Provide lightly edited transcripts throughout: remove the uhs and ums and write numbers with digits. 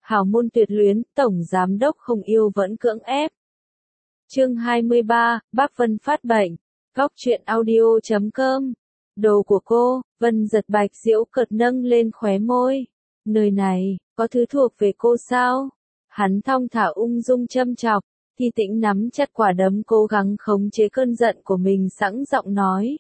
hào môn tuyệt luyến, tổng giám đốc không yêu vẫn cưỡng ép. Chương 23, Bác Vân phát bệnh. Góc truyện audio.com. Đồ của cô, Vân giật Bạch giễu cợt nâng lên khóe môi. Nơi này, có thứ thuộc về cô sao? Hắn thong thả ung dung châm chọc, Thi Tĩnh nắm chặt quả đấm cố gắng khống chế cơn giận của mình sẵn giọng nói.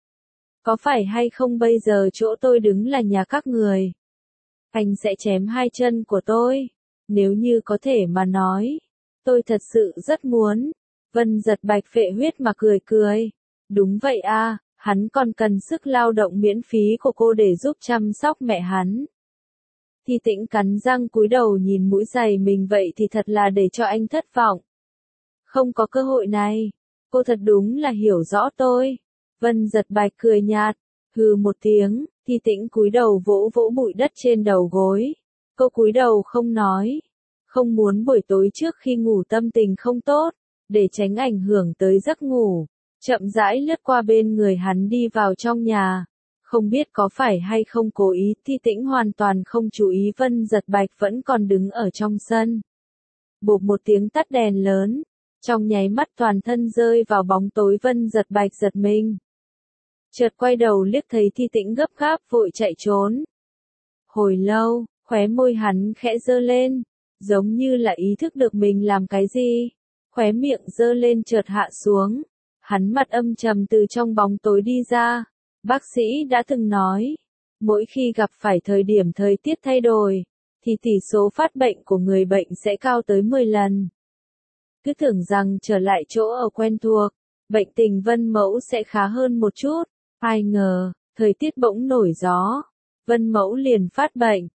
Có phải hay không bây giờ chỗ tôi đứng là nhà các người? Anh sẽ chém hai chân của tôi. Nếu như có thể mà nói, tôi thật sự rất muốn. Vân giật Bạch phệ huyết mà cười cười. Đúng vậy à, hắn còn cần sức lao động miễn phí của cô để giúp chăm sóc mẹ hắn. Thi Tĩnh cắn răng cúi đầu nhìn mũi giày mình vậy thì thật là để cho anh thất vọng. Không có cơ hội này, cô thật đúng là hiểu rõ tôi. Vân giật Bạch cười nhạt, hừ một tiếng, Thi Tĩnh cúi đầu vỗ vỗ bụi đất trên đầu gối. Cô cúi đầu không nói, không muốn buổi tối trước khi ngủ tâm tình không tốt, để tránh ảnh hưởng tới giấc ngủ, chậm rãi lướt qua bên người hắn đi vào trong nhà. Không biết có phải hay không cố ý, Thi Tĩnh hoàn toàn không chú ý Vân giật Bạch vẫn còn đứng ở trong sân. Bộp một tiếng tắt đèn lớn, trong nháy mắt toàn thân rơi vào bóng tối. Vân giật Bạch giật mình. Chợt quay đầu liếc thấy Thi Tĩnh gấp gáp vội chạy trốn. Hồi lâu, khóe môi hắn khẽ giơ lên, giống như là ý thức được mình làm cái gì. Khóe miệng giơ lên chợt hạ xuống. Hắn mặt âm trầm từ trong bóng tối đi ra. Bác sĩ đã từng nói, mỗi khi gặp phải thời điểm thời tiết thay đổi, thì tỷ số phát bệnh của người bệnh sẽ cao tới 10 lần. Cứ tưởng rằng trở lại chỗ ở quen thuộc, bệnh tình Vân Mẫu sẽ khá hơn một chút. Ai ngờ, thời tiết bỗng nổi gió, Vân Mẫu liền phát bệnh.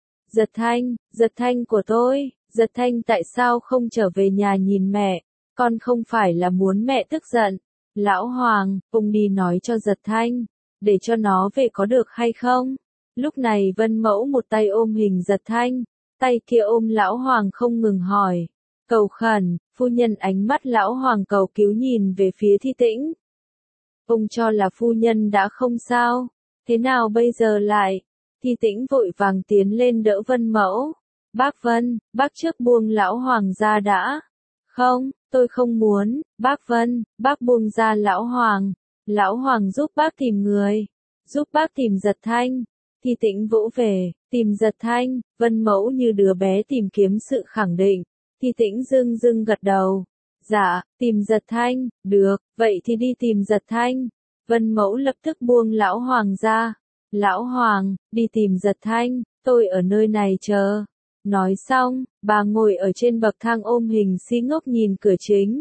Giật Thanh của tôi, Giật Thanh tại sao không trở về nhà nhìn mẹ, con không phải là muốn mẹ tức giận. Lão Hoàng, ông đi nói cho Giật Thanh, để cho nó về có được hay không? Lúc này Vân Mẫu một tay ôm hình Giật Thanh, tay kia ôm Lão Hoàng không ngừng hỏi. Cầu khẩn, phu nhân. Ánh mắt Lão Hoàng cầu cứu nhìn về phía Thi Tĩnh. Ông cho là phu nhân đã không sao, thế nào bây giờ lại? Thi Tĩnh vội vàng tiến lên đỡ Vân Mẫu. Bác Vân, bác trước buông Lão Hoàng ra đã. Không, tôi không muốn. Bác Vân, bác buông ra Lão Hoàng. Lão Hoàng giúp bác tìm người, giúp bác tìm Giật Thanh. Thi Tĩnh vỗ về, tìm Giật Thanh. Vân Mẫu như đứa bé tìm kiếm sự khẳng định. Thi Tĩnh dưng dưng gật đầu. Dạ, tìm Giật Thanh, được, vậy thì đi tìm Giật Thanh. Vân Mẫu lập tức buông Lão Hoàng ra. Lão Hoàng, đi tìm Giật Thanh, tôi ở nơi này chờ. Nói xong, bà ngồi ở trên bậc thang ôm hình si ngốc nhìn cửa chính.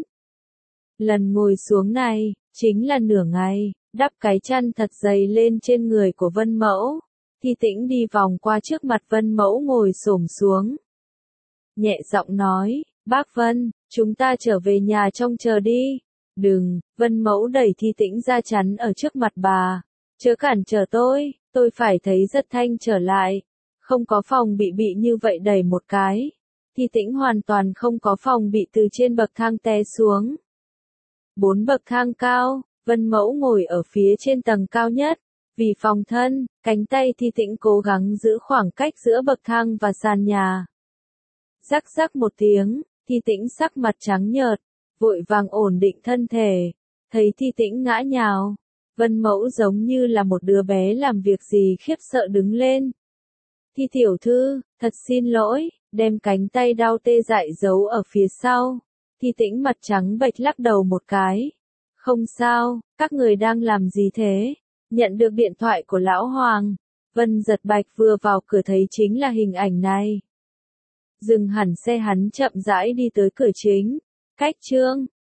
Lần ngồi xuống này, chính là nửa ngày, đắp cái chăn thật dày lên trên người của Vân Mẫu. Thi Tĩnh đi vòng qua trước mặt Vân Mẫu ngồi xổm xuống. Nhẹ giọng nói, bác Vân, chúng ta trở về nhà trong chờ đi. Đừng, Vân Mẫu đẩy Thi Tĩnh ra chắn ở trước mặt bà. Chớ cản trở tôi phải thấy Giật Thanh trở lại. Không có phòng bị như vậy đẩy một cái. Thi Tĩnh hoàn toàn không có phòng bị từ trên bậc thang té xuống. 4 bậc thang cao, Vân Mẫu ngồi ở phía trên tầng cao nhất. Vì phòng thân, cánh tay Thi Tĩnh cố gắng giữ khoảng cách giữa bậc thang và sàn nhà. Rắc rắc một tiếng, Thi Tĩnh sắc mặt trắng nhợt, vội vàng ổn định thân thể. Thấy Thi Tĩnh ngã nhào, Vân Mẫu giống như là một đứa bé làm việc gì khiếp sợ đứng lên. Thi tiểu thư, thật xin lỗi, đem cánh tay đau tê dại giấu ở phía sau. Thi Tĩnh mặt trắng bệch lắc đầu một cái. Không sao, các người đang làm gì thế? Nhận được điện thoại của Lão Hoàng. Vân giật Bạch vừa vào cửa thấy chính là hình ảnh này. Dừng hẳn xe hắn chậm rãi đi tới cửa chính. Cách chương